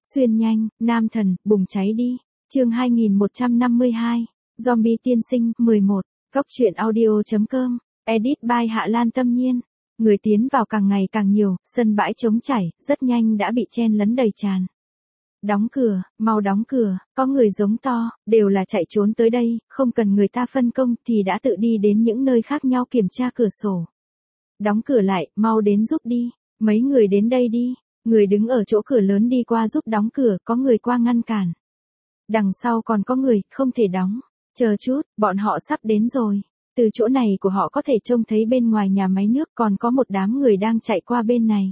Xuyên nhanh, nam thần, bùng cháy đi. Chương 2152. Zombie tiên sinh 11. Góc truyện audio.com. Edit by Hạ Lan Tâm Nhiên. Người tiến vào càng ngày càng nhiều, sân bãi trống trải, rất nhanh đã bị chen lấn đầy tràn. Đóng cửa, mau đóng cửa, có người giống to, đều là chạy trốn tới đây, không cần người ta phân công thì đã tự đi đến những nơi khác nhau kiểm tra cửa sổ. Đóng cửa lại, mau đến giúp đi, mấy người đến đây đi. Người đứng ở chỗ cửa lớn đi qua giúp đóng cửa, có người qua ngăn cản. Đằng sau còn có người, không thể đóng. Chờ chút, bọn họ sắp đến rồi. Từ chỗ này của họ có thể trông thấy bên ngoài nhà máy nước còn có một đám người đang chạy qua bên này.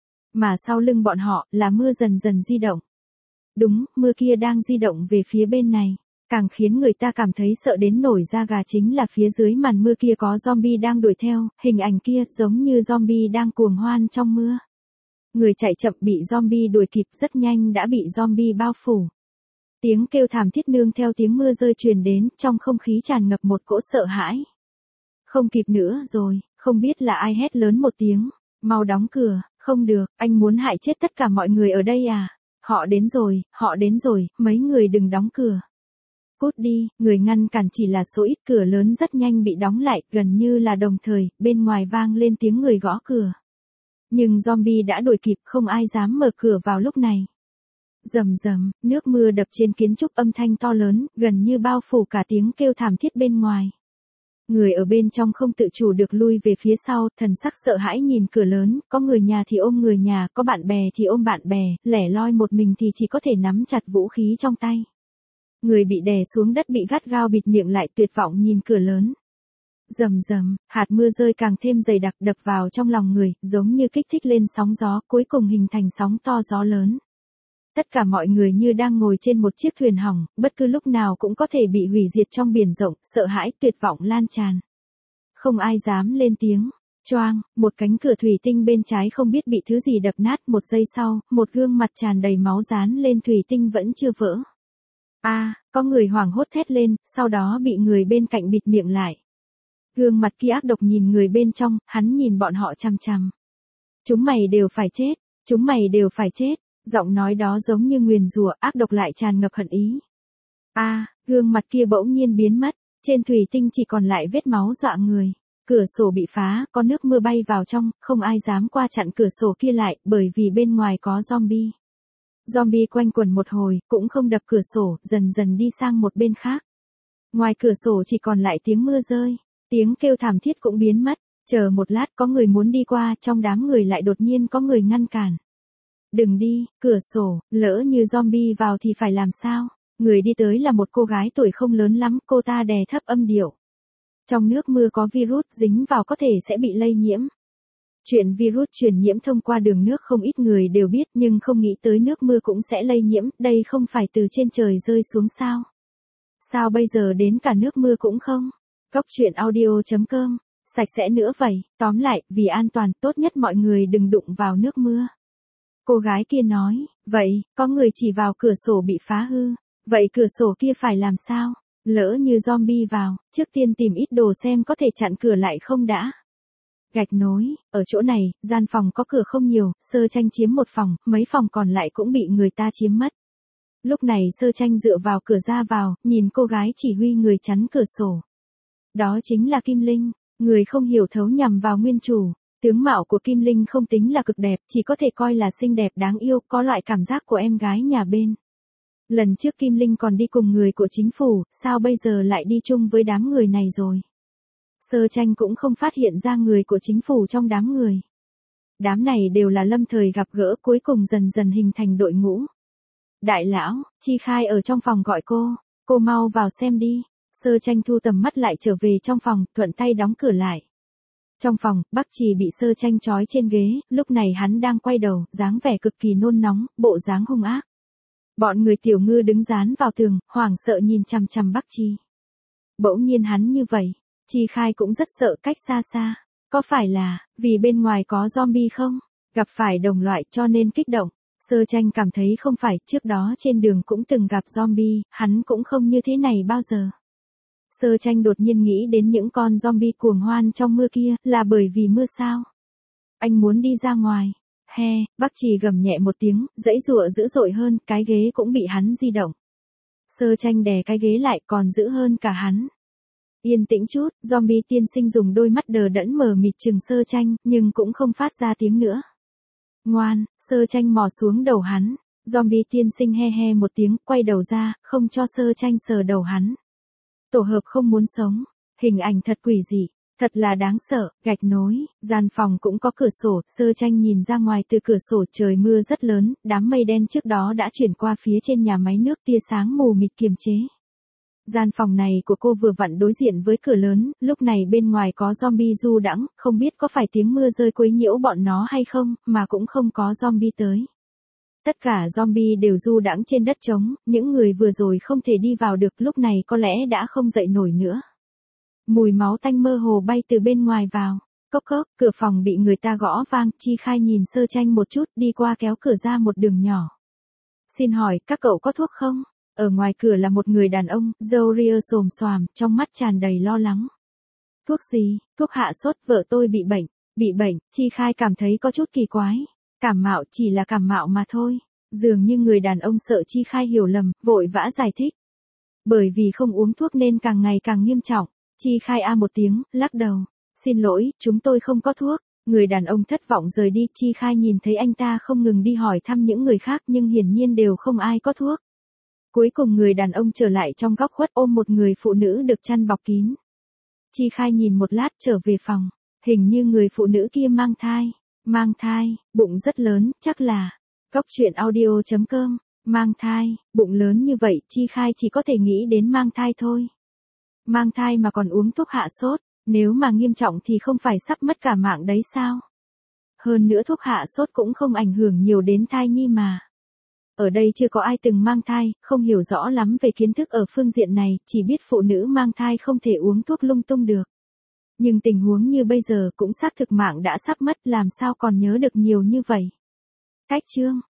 Mà sau lưng bọn họ là mưa dần dần di động. Đúng, mưa kia đang di động về phía bên này. Càng khiến người ta cảm thấy sợ đến nổi da gà chính là phía dưới màn mưa kia có zombie đang đuổi theo, hình ảnh kia giống như zombie đang cuồng hoan trong mưa. Người chạy chậm bị zombie đuổi kịp rất nhanh đã bị zombie bao phủ. Tiếng kêu thảm thiết nương theo tiếng mưa rơi truyền đến, trong không khí tràn ngập một cỗ sợ hãi. Không kịp nữa rồi, không biết là ai hét lớn một tiếng. Mau đóng cửa, không được, anh muốn hại chết tất cả mọi người ở đây à? Họ đến rồi, mấy người đừng đóng cửa. Cút đi, người ngăn cản chỉ là số ít, cửa lớn rất nhanh bị đóng lại, gần như là đồng thời, bên ngoài vang lên tiếng người gõ cửa. Nhưng zombie đã đuổi kịp, không ai dám mở cửa vào lúc này. Rầm rầm, nước mưa đập trên kiến trúc, âm thanh to lớn, gần như bao phủ cả tiếng kêu thảm thiết bên ngoài. Người ở bên trong không tự chủ được lui về phía sau, thần sắc sợ hãi nhìn cửa lớn, có người nhà thì ôm người nhà, có bạn bè thì ôm bạn bè, lẻ loi một mình thì chỉ có thể nắm chặt vũ khí trong tay. Người bị đè xuống đất bị gắt gao bịt miệng lại, tuyệt vọng nhìn cửa lớn. Rầm rầm, hạt mưa rơi càng thêm dày đặc đập vào trong lòng người, giống như kích thích lên sóng gió, cuối cùng hình thành sóng to gió lớn. Tất cả mọi người như đang ngồi trên một chiếc thuyền hỏng, bất cứ lúc nào cũng có thể bị hủy diệt trong biển rộng, sợ hãi, tuyệt vọng lan tràn. Không ai dám lên tiếng. Choang, một cánh cửa thủy tinh bên trái không biết bị thứ gì đập nát, một giây sau, một gương mặt tràn đầy máu dán lên thủy tinh vẫn chưa vỡ. Có người hoảng hốt thét lên, sau đó bị người bên cạnh bịt miệng lại. Gương mặt kia ác độc nhìn người bên trong, hắn nhìn bọn họ chằm chằm. Chúng mày đều phải chết, chúng mày đều phải chết. Giọng nói đó giống như nguyền rủa, ác độc lại tràn ngập hận ý. Gương mặt kia bỗng nhiên biến mất, trên thủy tinh chỉ còn lại vết máu dọa người. Cửa sổ bị phá, có nước mưa bay vào trong, không ai dám qua chặn cửa sổ kia lại, bởi vì bên ngoài có zombie. Zombie quanh quẩn một hồi, cũng không đập cửa sổ, dần dần đi sang một bên khác. Ngoài cửa sổ chỉ còn lại tiếng mưa rơi, tiếng kêu thảm thiết cũng biến mất. Chờ một lát, có người muốn đi qua, trong đám người lại đột nhiên có người ngăn cản. Đừng đi, cửa sổ, lỡ như zombie vào thì phải làm sao? Người đi tới là một cô gái tuổi không lớn lắm, cô ta đè thấp âm điệu. Trong nước mưa có virus, dính vào có thể sẽ bị lây nhiễm. Chuyện virus truyền nhiễm thông qua đường nước không ít người đều biết, nhưng không nghĩ tới nước mưa cũng sẽ lây nhiễm, đây không phải từ trên trời rơi xuống sao? Sao bây giờ đến cả nước mưa cũng không? Góc truyện audio.com, sạch sẽ nữa vậy, tóm lại, vì an toàn, tốt nhất mọi người đừng đụng vào nước mưa. Cô gái kia nói, vậy, có người chỉ vào cửa sổ bị phá hư, vậy cửa sổ kia phải làm sao? Lỡ như zombie vào, trước tiên tìm ít đồ xem có thể chặn cửa lại không đã. Gạch nối, ở chỗ này, gian phòng có cửa không nhiều, Sơ Tranh chiếm một phòng, mấy phòng còn lại cũng bị người ta chiếm mất. Lúc này Sơ Tranh dựa vào cửa ra vào, nhìn cô gái chỉ huy người chắn cửa sổ. Đó chính là Kim Linh, người không hiểu thấu nhằm vào nguyên chủ. Tướng mạo của Kim Linh không tính là cực đẹp, chỉ có thể coi là xinh đẹp đáng yêu, có loại cảm giác của em gái nhà bên. Lần trước Kim Linh còn đi cùng người của chính phủ, sao bây giờ lại đi chung với đám người này rồi? Sơ Tranh cũng không phát hiện ra người của chính phủ trong đám người. Đám này đều là lâm thời gặp gỡ, cuối cùng dần dần hình thành đội ngũ. Đại lão, Chi Khai ở trong phòng gọi cô mau vào xem đi. Sơ Tranh thu tầm mắt lại trở về trong phòng, thuận tay đóng cửa lại. Trong phòng, Bắc Trì bị Sơ Tranh trói trên ghế, lúc này hắn đang quay đầu, dáng vẻ cực kỳ nôn nóng, bộ dáng hung ác. Bọn người Tiểu Ngư đứng dán vào tường, hoảng sợ nhìn chằm chằm Bắc Trì. Bỗng nhiên hắn như vậy, Chi Khai cũng rất sợ, cách xa xa. Có phải là, vì bên ngoài có zombie không? Gặp phải đồng loại cho nên kích động. Sơ Tranh cảm thấy không phải, trước đó trên đường cũng từng gặp zombie, hắn cũng không như thế này bao giờ. Sơ Tranh đột nhiên nghĩ đến những con zombie cuồng hoan trong mưa kia, là bởi vì mưa sao? Anh muốn đi ra ngoài. He, bác Trì gầm nhẹ một tiếng, giãy giụa dữ dội hơn, cái ghế cũng bị hắn di động. Sơ Tranh đè cái ghế lại còn dữ hơn cả hắn. Yên tĩnh chút, zombie tiên sinh dùng đôi mắt đờ đẫn mờ mịt chừng Sơ Tranh, nhưng cũng không phát ra tiếng nữa. Ngoan, Sơ Tranh mò xuống đầu hắn. Zombie tiên sinh he he một tiếng, quay đầu ra, không cho Sơ Tranh sờ đầu hắn. Tổ hợp không muốn sống. Hình ảnh thật quỷ dị, thật là đáng sợ, gạch nối, gian phòng cũng có cửa sổ, Sơ Tranh nhìn ra ngoài từ cửa sổ, trời mưa rất lớn, đám mây đen trước đó đã chuyển qua phía trên nhà máy nước, tia sáng mù mịt kiềm chế. Gian phòng này của cô vừa vặn đối diện với cửa lớn, lúc này bên ngoài có zombie du đãng, không biết có phải tiếng mưa rơi quấy nhiễu bọn nó hay không, mà cũng không có zombie tới. Tất cả zombie đều du đãng trên đất trống, những người vừa rồi không thể đi vào được, lúc này có lẽ đã không dậy nổi nữa. Mùi máu tanh mơ hồ bay từ bên ngoài vào. Cốc cốc, cửa phòng bị người ta gõ vang, Chi Khai nhìn Sơ Tranh một chút, đi qua kéo cửa ra một đường nhỏ. Xin hỏi, các cậu có thuốc không? Ở ngoài cửa là một người đàn ông, râu ria xồm xoàm, trong mắt tràn đầy lo lắng. Thuốc gì? Thuốc hạ sốt, vợ tôi bị bệnh. Bị bệnh, Chi Khai cảm thấy có chút kỳ quái. Cảm mạo, chỉ là cảm mạo mà thôi. Dường như người đàn ông sợ Chi Khai hiểu lầm, vội vã giải thích. Bởi vì không uống thuốc nên càng ngày càng nghiêm trọng. Chi Khai a một tiếng, lắc đầu. Xin lỗi, chúng tôi không có thuốc. Người đàn ông thất vọng rời đi. Chi Khai nhìn thấy anh ta không ngừng đi hỏi thăm những người khác nhưng hiển nhiên đều không ai có thuốc. Cuối cùng người đàn ông trở lại trong góc khuất ôm một người phụ nữ được chăn bọc kín. Chi Khai nhìn một lát trở về phòng. Hình như người phụ nữ kia mang thai. Mang thai, bụng rất lớn, chắc là. Góc truyện audio.com. Mang thai, bụng lớn như vậy, Chi Khai chỉ có thể nghĩ đến mang thai thôi. Mang thai mà còn uống thuốc hạ sốt, nếu mà nghiêm trọng thì không phải sắp mất cả mạng đấy sao? Hơn nữa thuốc hạ sốt cũng không ảnh hưởng nhiều đến thai nhi mà. Ở đây chưa có ai từng mang thai, không hiểu rõ lắm về kiến thức ở phương diện này, chỉ biết phụ nữ mang thai không thể uống thuốc lung tung được. Nhưng tình huống như bây giờ cũng xác thực mạng đã sắp mất, làm sao còn nhớ được nhiều như vậy. Cách chương